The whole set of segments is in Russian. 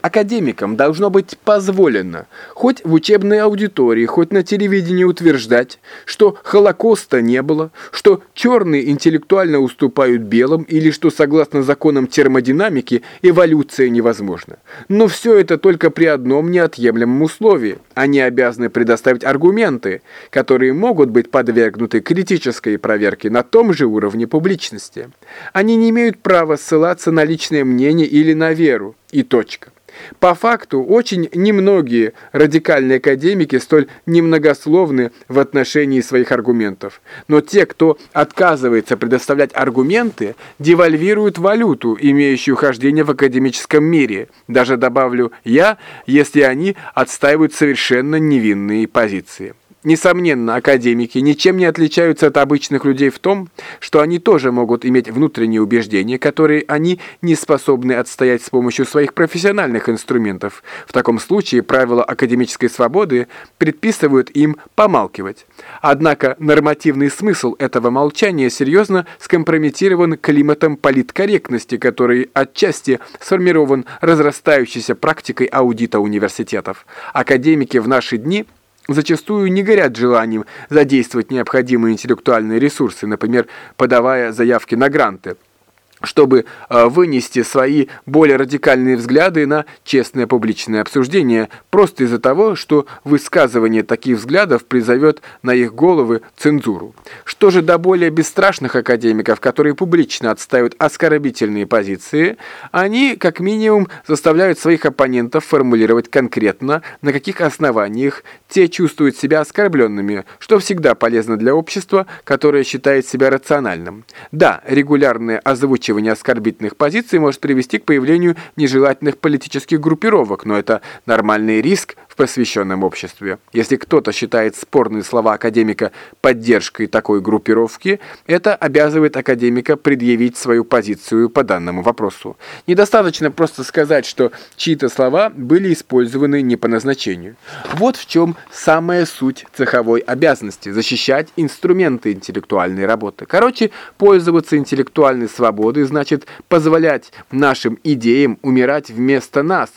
Академикам должно быть позволено, хоть в учебной аудитории, хоть на телевидении утверждать, что Холокоста не было, что черные интеллектуально уступают белым или что, согласно законам термодинамики, эволюция невозможна. Но все это только при одном неотъемлемом условии. Они обязаны предоставить аргументы, которые могут быть подвергнуты критической проверке на том же уровне публичности. Они не имеют права ссылаться на личное мнение или на веру. И точка. По факту, очень немногие радикальные академики столь немногословны в отношении своих аргументов. Но те, кто отказывается предоставлять аргументы, девальвируют валюту, имеющую хождение в академическом мире. Даже добавлю я, если они отстаивают совершенно невинные позиции. Несомненно, академики ничем не отличаются от обычных людей в том, что они тоже могут иметь внутренние убеждения, которые они не способны отстоять с помощью своих профессиональных инструментов. В таком случае правила академической свободы предписывают им помалкивать. Однако нормативный смысл этого молчания серьезно скомпрометирован климатом политкорректности, который отчасти сформирован разрастающейся практикой аудита университетов. Академики в наши дни зачастую не горят желанием задействовать необходимые интеллектуальные ресурсы, например, подавая заявки на гранты, чтобы вынести свои более радикальные взгляды на честное публичное обсуждение, просто из-за того, что высказывание таких взглядов призовет на их головы цензуру. Что же до более бесстрашных академиков, которые публично отстаивают оскорбительные позиции, они, как минимум, заставляют своих оппонентов формулировать конкретно, на каких основаниях те чувствуют себя оскорбленными, что всегда полезно для общества, которое считает себя рациональным. Да, регулярное озвучивание оскорбительных позиций может привести к появлению нежелательных политических группировок, но это нормальный риск в просвещенном обществе. Если кто-то считает спорные слова академика поддержкой такой группировки, это обязывает академика предъявить свою позицию по данному вопросу. Недостаточно просто сказать, что чьи-то слова были использованы не по назначению. Вот в чем самая суть цеховой обязанности – защищать инструменты интеллектуальной работы. Короче, пользоваться интеллектуальной свободой значит позволять нашим идеям умирать вместо нас,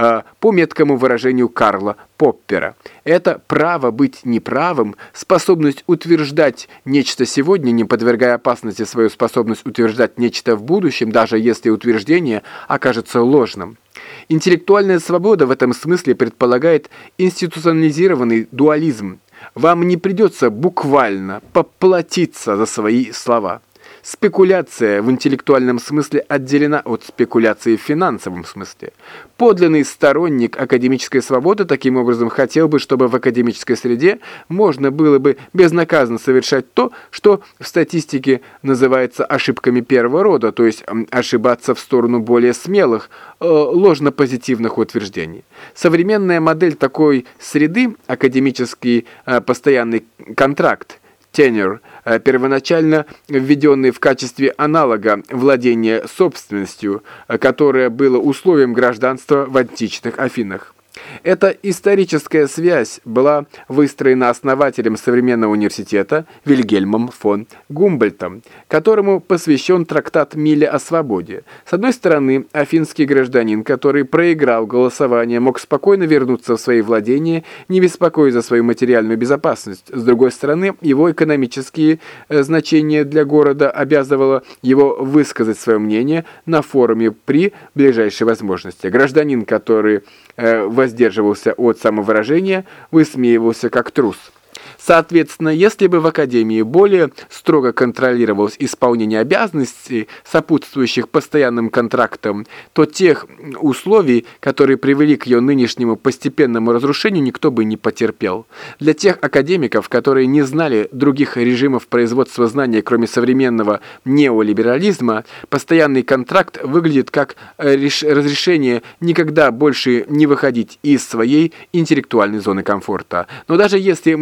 по меткому выражению Карла Поппера. Это право быть неправым, способность утверждать нечто сегодня, не подвергая опасности свою способность утверждать нечто в будущем, даже если утверждение окажется ложным. Интеллектуальная свобода в этом смысле предполагает институционализированный дуализм. Вам не придется буквально поплатиться за свои слова. Спекуляция в интеллектуальном смысле отделена от спекуляции в финансовом смысле. Подлинный сторонник академической свободы таким образом хотел бы, чтобы в академической среде можно было бы безнаказанно совершать то, что в статистике называется ошибками первого рода, то есть ошибаться в сторону более смелых, ложно-позитивных утверждений. Современная модель такой среды, академический постоянный контракт, tenure, первоначально введенный в качестве аналога владения собственностью, которое было условием гражданства в античных Афинах. Эта историческая связь была выстроена основателем современного университета Вильгельмом фон Гумбольдтом, которому посвящен трактат Милля о свободе. С одной стороны, афинский гражданин, который проиграл голосование, мог спокойно вернуться в свои владения, не беспокоясь за свою материальную безопасность. С другой стороны, его экономические значения для города обязывало его высказать свое мнение на форуме при ближайшей возможности. Гражданин, который воздерживался от самовыражения, высмеивался как трус. Соответственно, если бы в Академии более строго контролировалось исполнение обязанностей, сопутствующих постоянным контрактам, то тех условий, которые привели к ее нынешнему постепенному разрушению, никто бы не потерпел. Для тех академиков, которые не знали других режимов производства знания, кроме современного неолиберализма, постоянный контракт выглядит как разрешение никогда больше не выходить из своей интеллектуальной зоны комфорта. Но даже если многие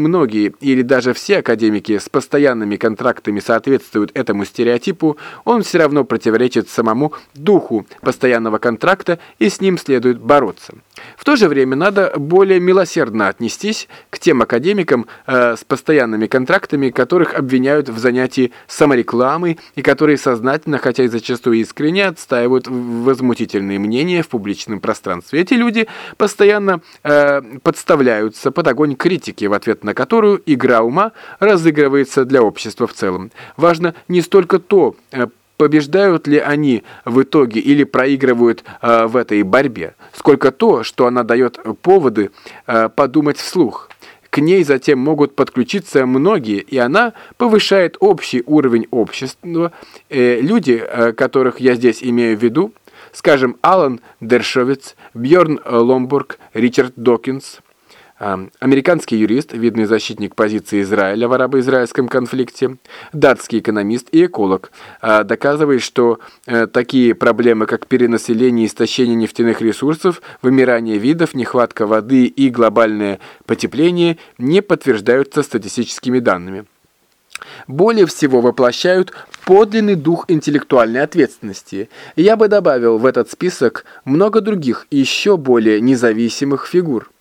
многие или даже все академики с постоянными контрактами соответствуют этому стереотипу, он все равно противоречит самому духу постоянного контракта, и с ним следует бороться. В то же время надо более милосердно отнестись к тем академикам с постоянными контрактами, которых обвиняют в занятии саморекламой и которые сознательно, хотя и зачастую искренне, отстаивают возмутительные мнения в публичном пространстве. Эти люди постоянно подставляются под огонь критики, в ответ на которую игра ума разыгрывается для общества в целом. Важно не столько то, побеждают ли они в итоге или проигрывают в этой борьбе, сколько то, что она дает поводы подумать вслух. К ней затем могут подключиться многие, и она повышает общий уровень общества. Люди, которых я здесь имею в виду, скажем, Алан Дершовиц, Бьорн Ломбург, Ричард Докинс, американский юрист, видный защитник позиции Израиля в арабо-израильском конфликте, датский экономист и эколог, доказывает, что такие проблемы, как перенаселение, истощение нефтяных ресурсов, вымирание видов, нехватка воды и глобальное потепление не подтверждаются статистическими данными. Более всего воплощают подлинный дух интеллектуальной ответственности. Я бы добавил в этот список много других и еще более независимых фигур,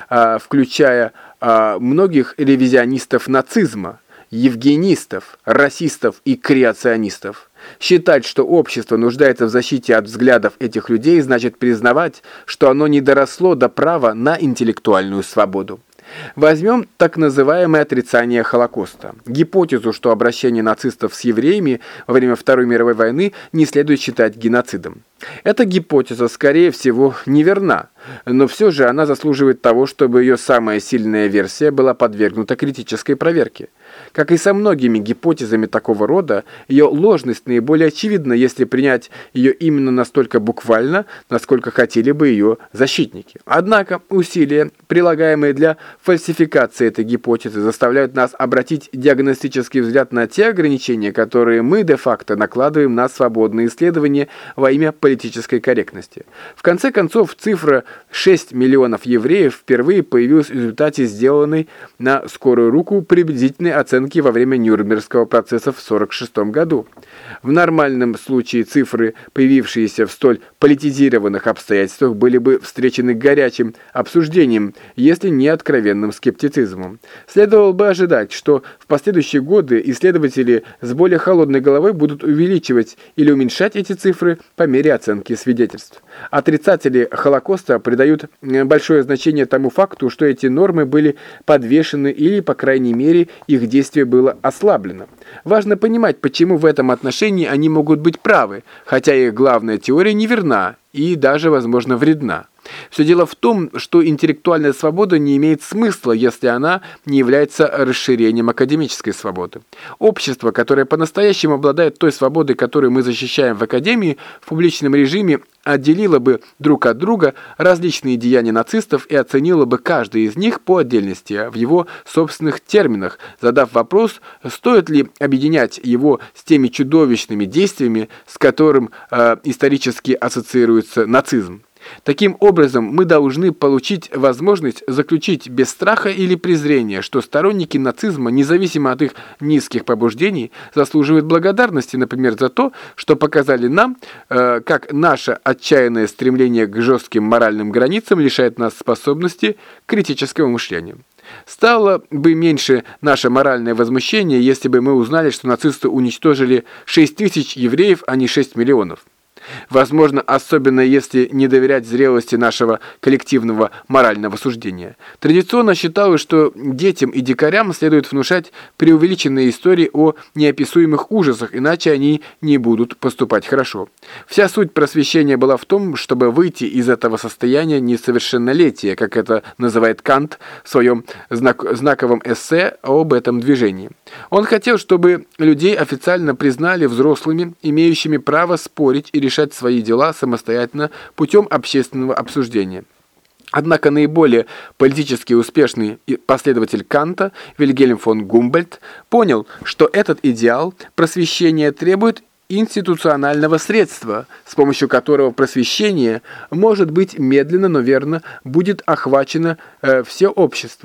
включая многих ревизионистов нацизма, евгенистов, расистов и креационистов. Считать, что общество нуждается в защите от взглядов этих людей, значит признавать, что оно не доросло до права на интеллектуальную свободу. Возьмем так называемое отрицание Холокоста. Гипотезу, что обращение нацистов с евреями во время Второй мировой войны не следует считать геноцидом. Эта гипотеза, скорее всего, неверна, но все же она заслуживает того, чтобы ее самая сильная версия была подвергнута критической проверке. Как и со многими гипотезами такого рода, ее ложность наиболее очевидна, если принять ее именно настолько буквально, насколько хотели бы ее защитники. Однако усилия, прилагаемые для фальсификации этой гипотезы, заставляют нас обратить диагностический взгляд на те ограничения, которые мы де-факто накладываем на свободные исследования во имя политической корректности. В конце концов, цифра 6 миллионов евреев впервые появилась в результате сделанной на скорую руку приблизительной оценки во время Нюрнбергского процесса в 1946 году. В нормальном случае цифры, появившиеся в столь политизированных обстоятельствах, были бы встречены горячим обсуждением, если не откровенным скептицизмом. Следовало бы ожидать, что в последующие годы исследователи с более холодной головой будут увеличивать или уменьшать эти цифры по мере оценки свидетельств. Отрицатели Холокоста придают большое значение тому факту, что эти нормы были подвешены или, по крайней мере, их действие было ослаблено. Важно понимать, почему в этом отношении они могут быть правы, хотя их главная теория неверна и даже, возможно, вредна. Все дело в том, что интеллектуальная свобода не имеет смысла, если она не является расширением академической свободы. Общество, которое по-настоящему обладает той свободой, которую мы защищаем в академии, в публичном режиме отделило бы друг от друга различные деяния нацистов и оценило бы каждый из них по отдельности, в его собственных терминах, задав вопрос, стоит ли объединять его с теми чудовищными действиями, с которым исторически ассоциируется нацизм. Таким образом, мы должны получить возможность заключить без страха или презрения, что сторонники нацизма, независимо от их низких побуждений, заслуживают благодарности, например, за то, что показали нам, как наше отчаянное стремление к жестким моральным границам лишает нас способности к критическому мышлению. Стало бы меньше наше моральное возмущение, если бы мы узнали, что нацисты уничтожили 6 тысяч евреев, а не 6 миллионов. Возможно, особенно если не доверять зрелости нашего коллективного морального суждения. Традиционно считалось, что детям и дикарям следует внушать преувеличенные истории о неописуемых ужасах, иначе они не будут поступать хорошо. Вся суть просвещения была в том, чтобы выйти из этого состояния несовершеннолетия, как это называет Кант в своем знаковом эссе об этом движении. Он хотел, чтобы людей официально признали взрослыми, имеющими право спорить и решать свои дела самостоятельно путем общественного обсуждения. Однако наиболее политически успешный последователь Канта, Вильгельм фон Гумбольдт, понял, что этот идеал просвещения требует институционального средства, с помощью которого просвещение, может быть, медленно, но верно, будет охвачено все общество.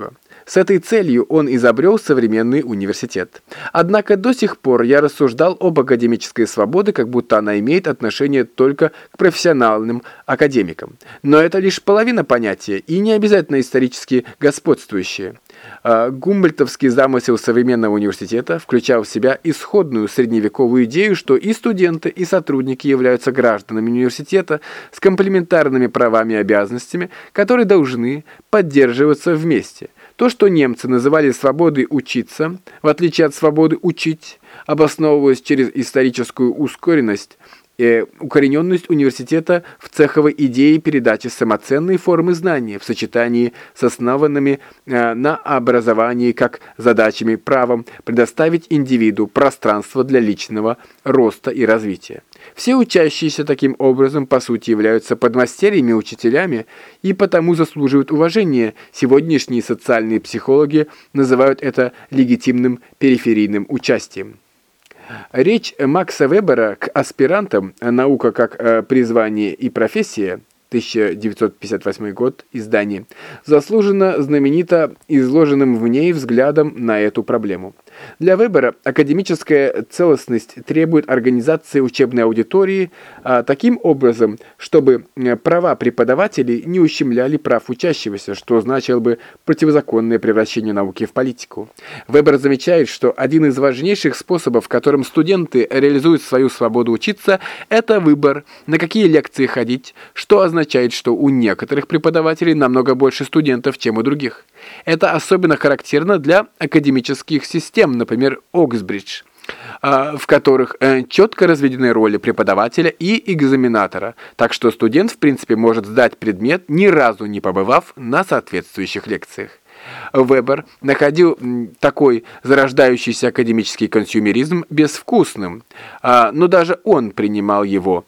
С этой целью он изобрел современный университет. Однако до сих пор я рассуждал об академической свободе, как будто она имеет отношение только к профессиональным академикам. Но это лишь половина понятия и не обязательно исторически господствующее. Гумбольдтовский замысел современного университета включал в себя исходную средневековую идею, что и студенты, и сотрудники являются гражданами университета с комплементарными правами и обязанностями, которые должны поддерживаться вместе. То, что немцы называли свободой учиться, в отличие от свободы учить, обосновывалось через историческую ускоренность, укорененность университета в цеховой идее передачи самоценной формы знания в сочетании с основанными на образовании как задачами правом предоставить индивиду пространство для личного роста и развития. Все учащиеся таким образом по сути являются подмастерьями, учителями и потому заслуживают уважения. Сегодняшние социальные психологи называют это легитимным периферийным участием. Речь Макса Вебера к аспирантам «Наука как призвание и профессия», 1958 год, издание, заслуженно знаменита изложенным в ней взглядом на эту проблему. Для Вебера академическая целостность требует организации учебной аудитории таким образом, чтобы права преподавателей не ущемляли прав учащегося, что значило бы противозаконное превращение науки в политику. Вебер замечает, что один из важнейших способов, которым студенты реализуют свою свободу учиться, это выбор, на какие лекции ходить, что означает, что у некоторых преподавателей намного больше студентов, чем у других. Это особенно характерно для академических систем, например, Оксбридж, в которых четко разведены роли преподавателя и экзаменатора, так что студент в принципе может сдать предмет, ни разу не побывав на соответствующих лекциях. Вебер находил такой зарождающийся академический консюмеризм безвкусным, но даже он принимал его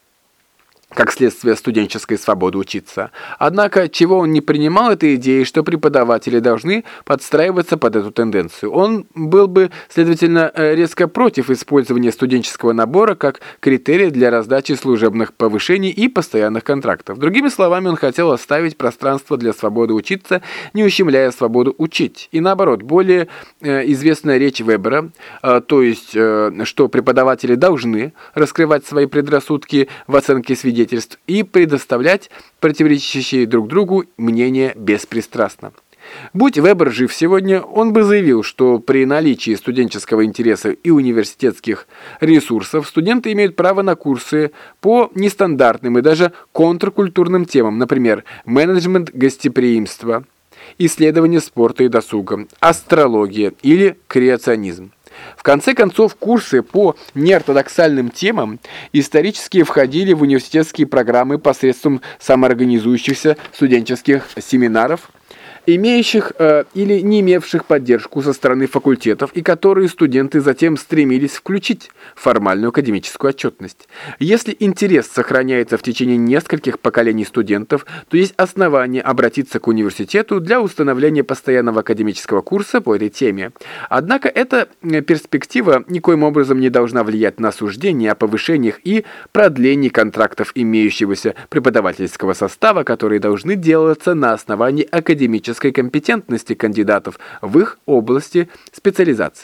как следствие студенческой свободы учиться. Однако, чего он не принимал, это идеи, что преподаватели должны подстраиваться под эту тенденцию. Он был бы, следовательно, резко против использования студенческого набора как критерия для раздачи служебных повышений и постоянных контрактов. Другими словами, он хотел оставить пространство для свободы учиться, не ущемляя свободу учить. И наоборот, более известная речь Вебера, то есть, что преподаватели должны раскрывать свои предрассудки в оценке свидетельств и предоставлять противоречащие друг другу мнения беспристрастно. Будь Вебер жив сегодня, он бы заявил, что при наличии студенческого интереса и университетских ресурсов студенты имеют право на курсы по нестандартным и даже контркультурным темам, например, менеджмент гостеприимства, исследование спорта и досуга, астрология или креационизм. В конце концов, курсы по неортодоксальным темам исторически входили в университетские программы посредством самоорганизующихся студенческих семинаров, имеющих или не имевших поддержку со стороны факультетов и которые студенты затем стремились включить в формальную академическую отчетность. Если интерес сохраняется в течение нескольких поколений студентов, то есть основания обратиться к университету для установления постоянного академического курса по этой теме. Однако эта перспектива никоим образом не должна влиять на суждения о повышениях и продлении контрактов имеющегося преподавательского состава, которые должны делаться на основании академической компетентности кандидатов в их области специализации.